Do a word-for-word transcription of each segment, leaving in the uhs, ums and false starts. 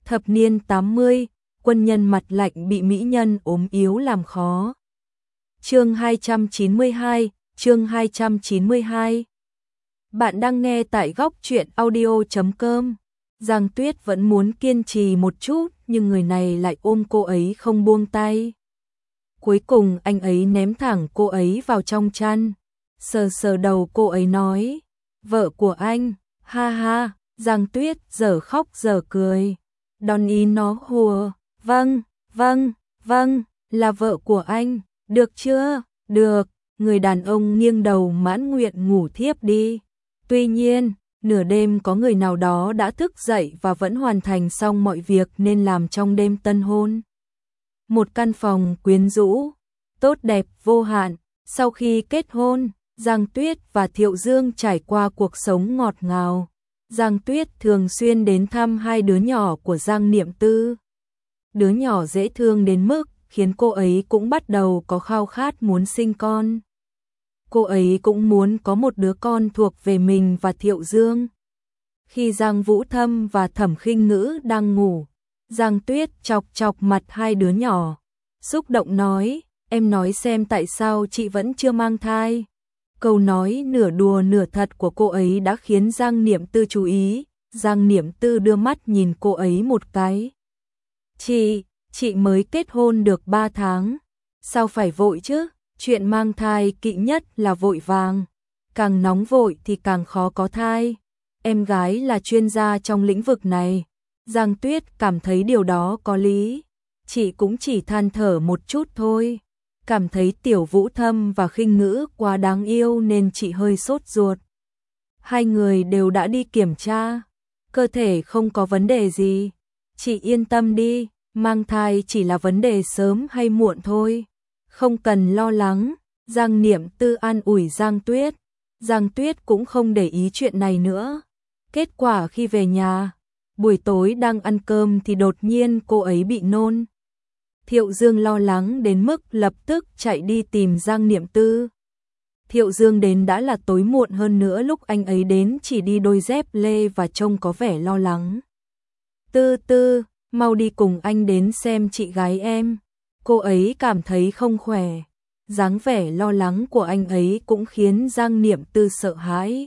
Thập niên tám mươi, quân nhân mặt lạnh bị mỹ nhân ốm yếu làm khó. Chương hai trăm chín mươi hai, chương hai trăm chín mươi hai. Bạn đang nghe tại góc truyện audio chấm com. Giang Tuyết vẫn muốn kiên trì một chút, nhưng người này lại ôm cô ấy không buông tay. Cuối cùng anh ấy ném thẳng cô ấy vào trong chăn, sờ sờ đầu cô ấy nói, vợ của anh, ha ha. Giang Tuyết giờ khóc giờ cười, đón ý nó hùa, vâng, vâng, vâng, là vợ của anh, được chưa, được. Người đàn ông nghiêng đầu mãn nguyện ngủ thiếp đi. Tuy nhiên, nửa đêm có người nào đó đã thức dậy và vẫn hoàn thành xong mọi việc nên làm trong đêm tân hôn. Một căn phòng quyến rũ, tốt đẹp vô hạn. Sau khi kết hôn, Giang Tuyết và Thiệu Dương trải qua cuộc sống ngọt ngào. Giang Tuyết thường xuyên đến thăm hai đứa nhỏ của Giang Niệm Tư. Đứa nhỏ dễ thương đến mức khiến cô ấy cũng bắt đầu có khao khát muốn sinh con. Cô ấy cũng muốn có một đứa con thuộc về mình và Thiệu Dương. Khi Giang Vũ Thâm và Thẩm Khinh Ngữ đang ngủ, Giang Tuyết chọc chọc mặt hai đứa nhỏ, xúc động nói, em nói xem tại sao chị vẫn chưa mang thai. Câu nói nửa đùa nửa thật của cô ấy đã khiến Giang Niệm Tư chú ý. Giang Niệm Tư đưa mắt nhìn cô ấy một cái. Chị, chị mới kết hôn được ba tháng. Sao phải vội chứ? Chuyện mang thai kỵ nhất là vội vàng. Càng nóng vội thì càng khó có thai. Em gái là chuyên gia trong lĩnh vực này. Giang Tuyết cảm thấy điều đó có lý. Chị cũng chỉ than thở một chút thôi. Cảm thấy Tiểu Vũ Thâm và Khinh Ngữ quá đáng yêu nên chị hơi sốt ruột. Hai người đều đã đi kiểm tra, cơ thể không có vấn đề gì. Chị yên tâm đi, mang thai chỉ là vấn đề sớm hay muộn thôi. Không cần lo lắng. Giang Niệm Tư an ủi Giang Tuyết. Giang Tuyết cũng không để ý chuyện này nữa. Kết quả khi về nhà, buổi tối đang ăn cơm thì đột nhiên cô ấy bị nôn. Thiệu Dương lo lắng đến mức lập tức chạy đi tìm Giang Niệm Tư. Thiệu Dương đến đã là tối muộn, hơn nữa lúc anh ấy đến chỉ đi đôi dép lê và trông có vẻ lo lắng. Tư Tư, mau đi cùng anh đến xem chị gái em. Cô ấy cảm thấy không khỏe. Dáng vẻ lo lắng của anh ấy cũng khiến Giang Niệm Tư sợ hãi.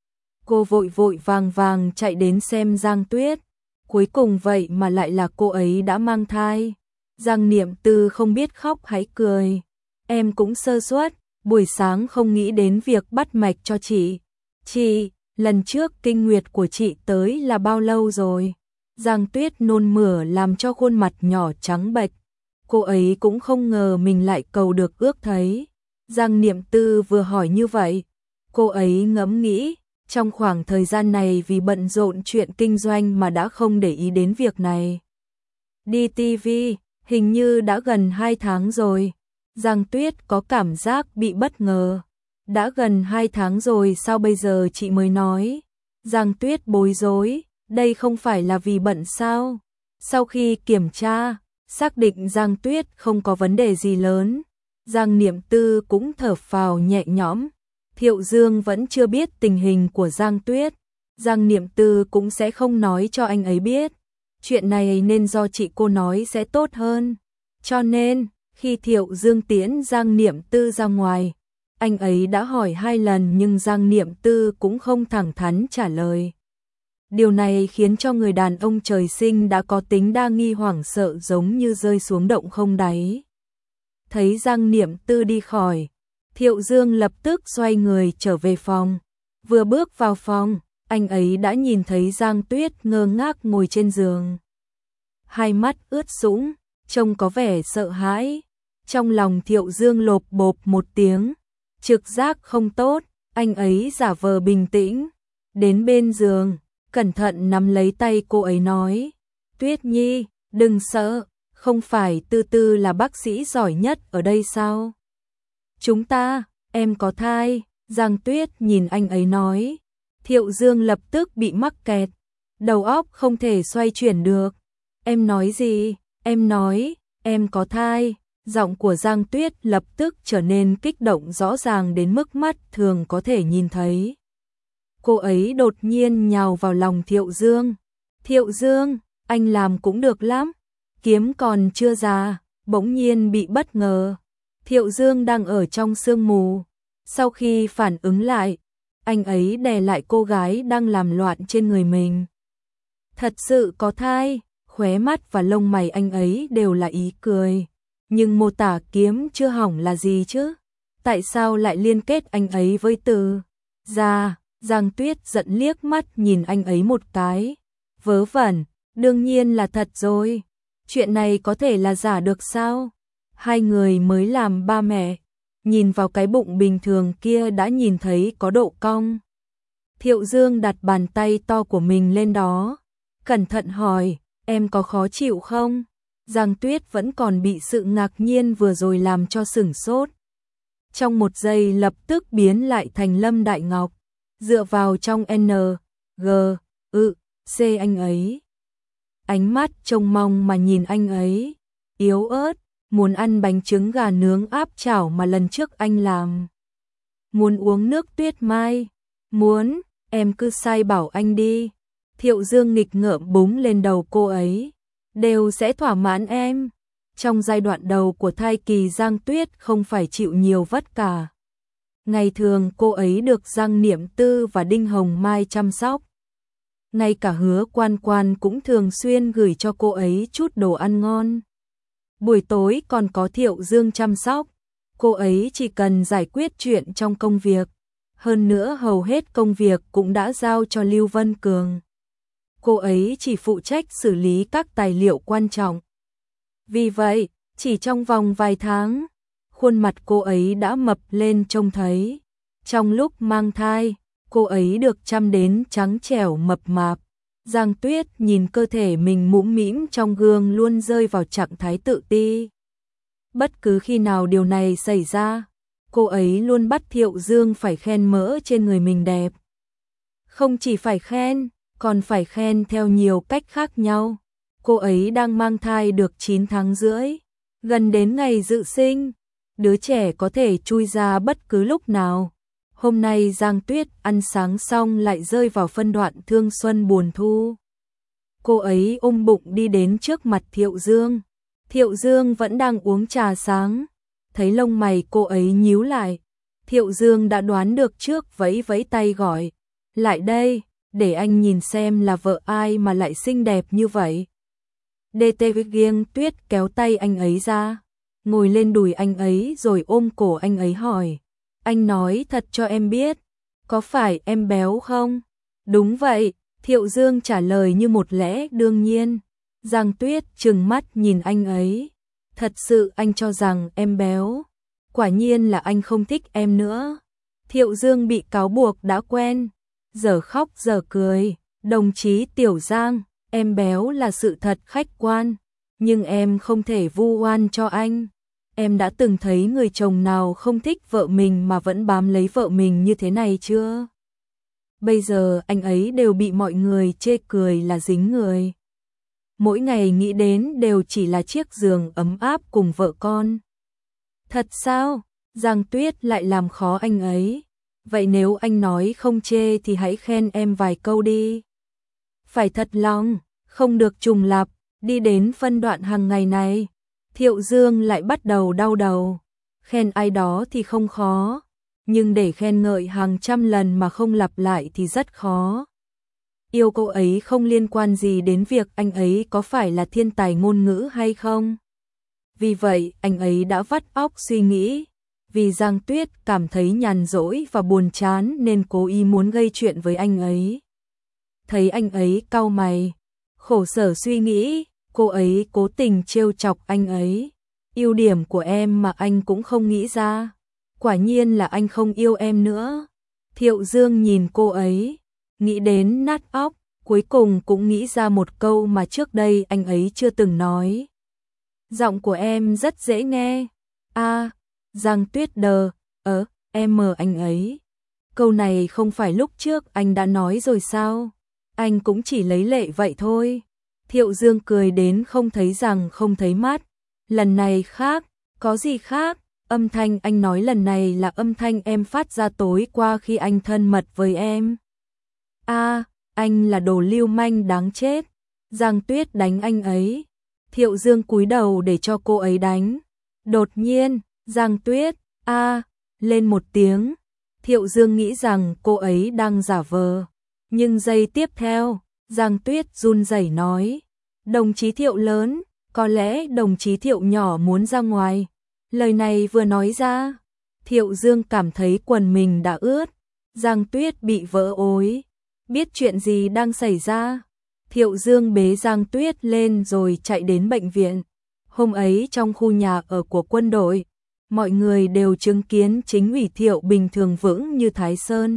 Cô vội vội vàng vàng chạy đến xem Giang Tuyết. Cuối cùng vậy mà lại là cô ấy đã mang thai. Giang Niệm Tư không biết khóc hay cười. Em cũng sơ suất, buổi sáng không nghĩ đến việc bắt mạch cho chị. Chị, lần trước kinh nguyệt của chị tới là bao lâu rồi? Giang Tuyết nôn mửa làm cho khuôn mặt nhỏ trắng bệch. Cô ấy cũng không ngờ mình lại cầu được ước thấy. Giang Niệm Tư vừa hỏi như vậy, cô ấy ngẫm nghĩ, trong khoảng thời gian này vì bận rộn chuyện kinh doanh mà đã không để ý đến việc này. Đi ti vi, hình như đã gần hai tháng rồi. Giang Tuyết có cảm giác bị bất ngờ. Đã gần hai tháng rồi sao bây giờ chị mới nói? Giang Tuyết bối rối, đây không phải là vì bận sao? Sau khi kiểm tra, xác định Giang Tuyết không có vấn đề gì lớn, Giang Niệm Tư cũng thở phào nhẹ nhõm. Thiệu Dương vẫn chưa biết tình hình của Giang Tuyết. Giang Niệm Tư cũng sẽ không nói cho anh ấy biết. Chuyện này nên do chị cô nói sẽ tốt hơn. Cho nên, khi Thiệu Dương tiễn Giang Niệm Tư ra ngoài, anh ấy đã hỏi hai lần nhưng Giang Niệm Tư cũng không thẳng thắn trả lời. Điều này khiến cho người đàn ông trời sinh đã có tính đa nghi hoảng sợ giống như rơi xuống động không đáy. Thấy Giang Niệm Tư đi khỏi, Thiệu Dương lập tức xoay người trở về phòng. Vừa bước vào phòng, anh ấy đã nhìn thấy Giang Tuyết ngơ ngác ngồi trên giường. Hai mắt ướt sũng, trông có vẻ sợ hãi. Trong lòng Thiệu Dương lộp bộp một tiếng, trực giác không tốt, anh ấy giả vờ bình tĩnh. Đến bên giường, cẩn thận nắm lấy tay cô ấy nói, Tuyết Nhi, đừng sợ, không phải Tư Tư là bác sĩ giỏi nhất ở đây sao? Chúng ta, em có thai. Giang Tuyết nhìn anh ấy nói. Thiệu Dương lập tức bị mắc kẹt, đầu óc không thể xoay chuyển được. Em nói gì? Em nói, em có thai. Giọng của Giang Tuyết lập tức trở nên kích động rõ ràng đến mức mắt thường có thể nhìn thấy. Cô ấy đột nhiên nhào vào lòng Thiệu Dương. Thiệu Dương, anh làm cũng được lắm, kiếm còn chưa già, bỗng nhiên bị bất ngờ. Thiệu Dương đang ở trong sương mù, sau khi phản ứng lại, anh ấy đè lại cô gái đang làm loạn trên người mình. Thật sự có thai, khóe mắt và lông mày anh ấy đều là ý cười, nhưng mô tả kiếm chưa hỏng là gì chứ? Tại sao lại liên kết anh ấy với từ già? Giang Tuyết giận liếc mắt nhìn anh ấy một cái. Vớ vẩn, đương nhiên là thật rồi. Chuyện này có thể là giả được sao? Hai người mới làm ba mẹ, nhìn vào cái bụng bình thường kia đã nhìn thấy có độ cong. Thiệu Dương đặt bàn tay to của mình lên đó, cẩn thận hỏi, em có khó chịu không? Giang Tuyết vẫn còn bị sự ngạc nhiên vừa rồi làm cho sửng sốt. Trong một giây lập tức biến lại thành Lâm Đại Ngọc, dựa vào trong N, G, ư, C anh ấy. Ánh mắt trông mong mà nhìn anh ấy, yếu ớt, muốn ăn bánh trứng gà nướng áp chảo mà lần trước anh làm. Muốn uống nước tuyết mai, muốn, em cứ sai bảo anh đi. Thiệu Dương nghịch ngợm búng lên đầu cô ấy, đều sẽ thỏa mãn em. Trong giai đoạn đầu của thai kỳ Giang Tuyết không phải chịu nhiều vất cả. Ngày thường cô ấy được Giang Niệm Tư và Đinh Hồng Mai chăm sóc. Ngay cả Hứa Quan Quan cũng thường xuyên gửi cho cô ấy chút đồ ăn ngon. Buổi tối còn có Thiệu Dương chăm sóc, cô ấy chỉ cần giải quyết chuyện trong công việc. Hơn nữa hầu hết công việc cũng đã giao cho Lưu Vân Cường. Cô ấy chỉ phụ trách xử lý các tài liệu quan trọng. Vì vậy, chỉ trong vòng vài tháng, khuôn mặt cô ấy đã mập lên trông thấy. Trong lúc mang thai, cô ấy được chăm đến trắng trẻo mập mạp. Giang Tuyết nhìn cơ thể mình mũm mĩm trong gương luôn rơi vào trạng thái tự ti. Bất cứ khi nào điều này xảy ra, cô ấy luôn bắt Thiệu Dương phải khen mỡ trên người mình đẹp. Không chỉ phải khen, còn phải khen theo nhiều cách khác nhau. Cô ấy đang mang thai được chín tháng rưỡi, gần đến ngày dự sinh. Đứa trẻ có thể chui ra bất cứ lúc nào. Hôm nay Giang Tuyết ăn sáng xong lại rơi vào phân đoạn thương xuân buồn thu. Cô ấy ôm bụng đi đến trước mặt Thiệu Dương. Thiệu Dương vẫn đang uống trà sáng. Thấy lông mày cô ấy nhíu lại, Thiệu Dương đã đoán được trước, vẫy vẫy tay gọi. Lại đây, để anh nhìn xem là vợ ai mà lại xinh đẹp như vậy. đê tê Giang Tuyết kéo tay anh ấy ra, ngồi lên đùi anh ấy rồi ôm cổ anh ấy hỏi. Anh nói thật cho em biết, có phải em béo không? Đúng vậy, Thiệu Dương trả lời như một lẽ đương nhiên. Giang Tuyết trừng mắt nhìn anh ấy. Thật sự anh cho rằng em béo? Quả nhiên là anh không thích em nữa. Thiệu Dương bị cáo buộc đã quen, giờ khóc giờ cười. Đồng chí Tiểu Giang, em béo là sự thật khách quan, nhưng em không thể vu oan cho anh. Em đã từng thấy người chồng nào không thích vợ mình mà vẫn bám lấy vợ mình như thế này chưa? Bây giờ anh ấy đều bị mọi người chê cười là dính người. Mỗi ngày nghĩ đến đều chỉ là chiếc giường ấm áp cùng vợ con. Thật sao? Giang Tuyết lại làm khó anh ấy. Vậy nếu anh nói không chê thì hãy khen em vài câu đi. Phải thật lòng, không được trùng lặp. Đi đến phân đoạn hàng ngày này, Thiệu Dương lại bắt đầu đau đầu. Khen ai đó thì không khó, nhưng để khen ngợi hàng trăm lần mà không lặp lại thì rất khó. Yêu cô ấy không liên quan gì đến việc anh ấy có phải là thiên tài ngôn ngữ hay không. Vì vậy, anh ấy đã vắt óc suy nghĩ. Vì Giang Tuyết cảm thấy nhàn rỗi và buồn chán nên cố ý muốn gây chuyện với anh ấy. Thấy anh ấy cau mày, khổ sở suy nghĩ, cô ấy cố tình trêu chọc anh ấy. Ưu điểm của em mà anh cũng không nghĩ ra. Quả nhiên là anh không yêu em nữa. Thiệu Dương nhìn cô ấy, nghĩ đến nát óc, cuối cùng cũng nghĩ ra một câu mà trước đây anh ấy chưa từng nói. Giọng của em rất dễ nghe. A, Giang Tuyết đờ, ớ, em mờ anh ấy. Câu này không phải lúc trước anh đã nói rồi sao? Anh cũng chỉ lấy lệ vậy thôi. Thiệu Dương cười đến không thấy răng không thấy mắt. Lần này khác, có gì khác? Âm thanh anh nói lần này là âm thanh em phát ra tối qua khi anh thân mật với em. A, anh là đồ lưu manh đáng chết. Giang Tuyết đánh anh ấy. Thiệu Dương cúi đầu để cho cô ấy đánh. Đột nhiên, Giang Tuyết, a, lên một tiếng. Thiệu Dương nghĩ rằng cô ấy đang giả vờ. Nhưng giây tiếp theo, Giang Tuyết run rẩy nói. Đồng chí Thiệu lớn, có lẽ đồng chí Thiệu nhỏ muốn ra ngoài. Lời này vừa nói ra, Thiệu Dương cảm thấy quần mình đã ướt. Giang Tuyết bị vỡ ối. Biết chuyện gì đang xảy ra, Thiệu Dương bế Giang Tuyết lên rồi chạy đến bệnh viện. Hôm ấy trong khu nhà ở của quân đội, mọi người đều chứng kiến chính ủy Thiệu bình thường vững như Thái Sơn.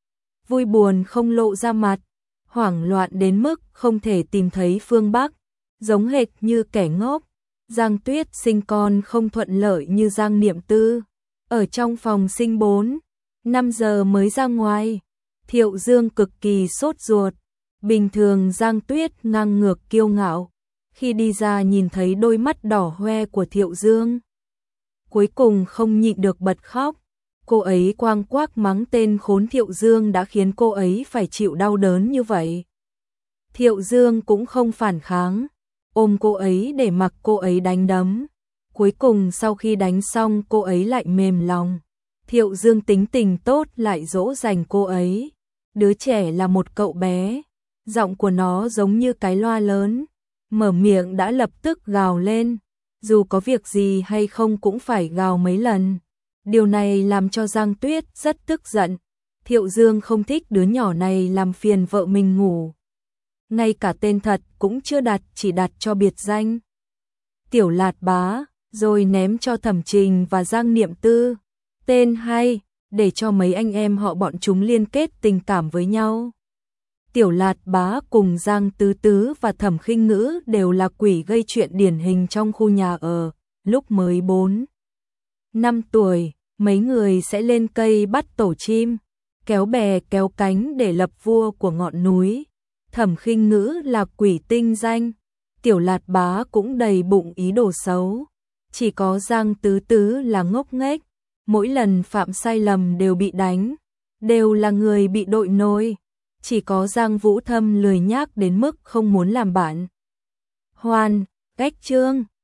Vui buồn không lộ ra mặt, hoảng loạn đến mức không thể tìm thấy phương Bắc, giống hệt như kẻ ngốc. Giang Tuyết sinh con không thuận lợi như Giang Niệm Tư, ở trong phòng sinh bốn, năm giờ mới ra ngoài. Thiệu Dương cực kỳ sốt ruột. Bình thường Giang Tuyết ngang ngược kiêu ngạo, khi đi ra nhìn thấy đôi mắt đỏ hoe của Thiệu Dương, cuối cùng không nhịn được bật khóc. Cô ấy quang quác mắng tên khốn Thiệu Dương đã khiến cô ấy phải chịu đau đớn như vậy. Thiệu Dương cũng không phản kháng, ôm cô ấy để mặc cô ấy đánh đấm. Cuối cùng sau khi đánh xong cô ấy lại mềm lòng. Thiệu Dương tính tình tốt lại dỗ dành cô ấy. Đứa trẻ là một cậu bé, giọng của nó giống như cái loa lớn, mở miệng đã lập tức gào lên, dù có việc gì hay không cũng phải gào mấy lần. Điều này làm cho Giang Tuyết rất tức giận. Thiệu Dương không thích đứa nhỏ này làm phiền vợ mình ngủ. Ngay cả tên thật cũng chưa đặt, chỉ đặt cho biệt danh Tiểu Lạt Bá, rồi ném cho Thẩm Trình và Giang Niệm Tư. Tên hay, để cho mấy anh em họ bọn chúng liên kết tình cảm với nhau. Tiểu Lạt Bá cùng Giang Tứ Tứ và Thẩm Khinh Ngữ đều là quỷ gây chuyện điển hình trong khu nhà ở. Lúc mới bốn năm tuổi, mấy người sẽ lên cây bắt tổ chim, kéo bè kéo cánh để lập vua của ngọn núi. Thẩm Khinh Ngữ là quỷ tinh danh, Tiểu Lạt Bá cũng đầy bụng ý đồ xấu. Chỉ có Giang Tứ Tứ là ngốc nghếch, mỗi lần phạm sai lầm đều bị đánh, đều là người bị đội nôi. Chỉ có Giang Vũ Thâm lười nhác đến mức không muốn làm bạn. Hoàn, cách chương